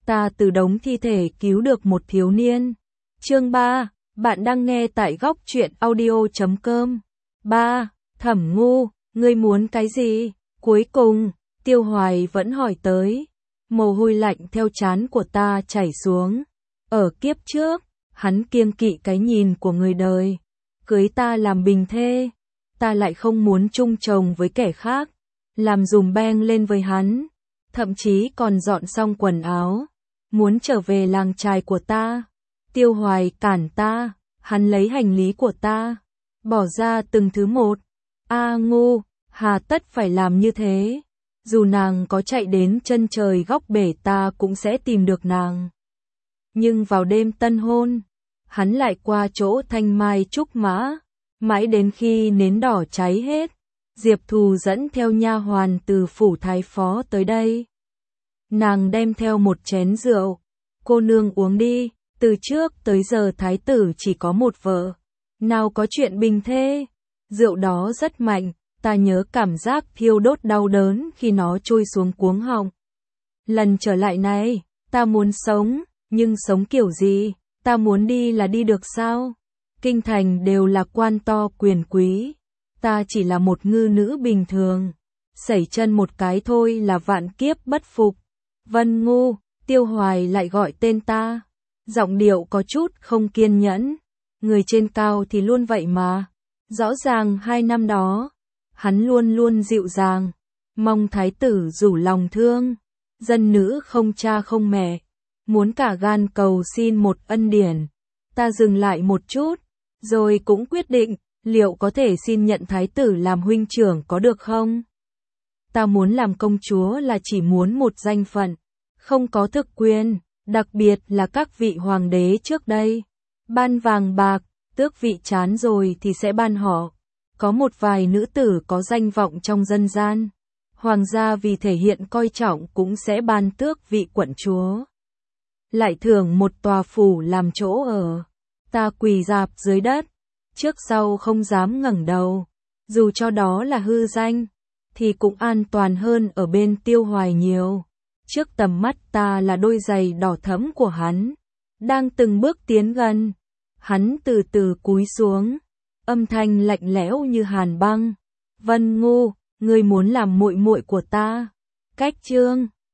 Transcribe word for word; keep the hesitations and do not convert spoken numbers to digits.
ta từ đống thi thể cứu được một thiếu niên. Chương ba, bạn đang nghe tại góc truyện audio chấm com. ba. Thẩm Ngu, ngươi muốn cái gì? Cuối cùng, Tiêu Hoài vẫn hỏi tới. Mồ hôi lạnh theo trán của ta chảy xuống. Ở kiếp trước, hắn kiêng kỵ cái nhìn của người đời. Cưới ta làm bình thê, ta lại không muốn chung chồng với kẻ khác. Làm dùm beng lên với hắn, thậm chí còn dọn xong quần áo, muốn trở về làng chài của ta. Tiêu Hoài cản ta, hắn lấy hành lý của ta, bỏ ra từng thứ một. A Ngu, hà tất phải làm như thế? Dù nàng có chạy đến chân trời góc bể ta cũng sẽ tìm được nàng. Nhưng vào đêm tân hôn, hắn lại qua chỗ thanh mai trúc mã, mãi đến khi nến đỏ cháy hết, Diệp Thù dẫn theo nha hoàn từ phủ thái phó tới đây. Nàng đem theo một chén rượu, cô nương uống đi, từ trước tới giờ thái tử chỉ có một vợ, nào có chuyện bình thê. Rượu đó rất mạnh, ta nhớ cảm giác thiêu đốt đau đớn khi nó trôi xuống cuống họng. Lần trở lại này, ta muốn sống, nhưng sống kiểu gì? Ta muốn đi là đi được sao? Kinh thành đều là quan to quyền quý, ta chỉ là một ngư nữ bình thường, sẩy chân một cái thôi là vạn kiếp bất phục. Vân Ngu, Tiêu Hoài lại gọi tên ta, giọng điệu có chút không kiên nhẫn. Người trên cao thì luôn vậy mà. Rõ ràng hai năm đó, hắn luôn luôn dịu dàng, mong thái tử rủ lòng thương. Dân nữ không cha không mẹ, muốn cả gan cầu xin một ân điển. Ta dừng lại một chút, rồi cũng quyết định, liệu có thể xin nhận thái tử làm huynh trưởng có được không? Ta muốn làm công chúa là chỉ muốn một danh phận, không có thực quyền, đặc biệt là các vị hoàng đế trước đây. Ban vàng bạc, tước vị chán rồi thì sẽ ban họ. Có một vài nữ tử có danh vọng trong dân gian, hoàng gia vì thể hiện coi trọng cũng sẽ ban tước vị quận chúa. Lại thưởng một tòa phủ làm chỗ ở. Ta quỳ rạp dưới đất, trước sau không dám ngẩng đầu. Dù cho đó là hư danh, thì cũng an toàn hơn ở bên Tiêu Hoài nhiều. Trước tầm mắt ta là đôi giày đỏ thẫm của hắn, đang từng bước tiến gần. Hắn từ từ cúi xuống, âm thanh lạnh lẽo như hàn băng. Vân Ngu, ngươi muốn làm muội muội của ta? Cách chương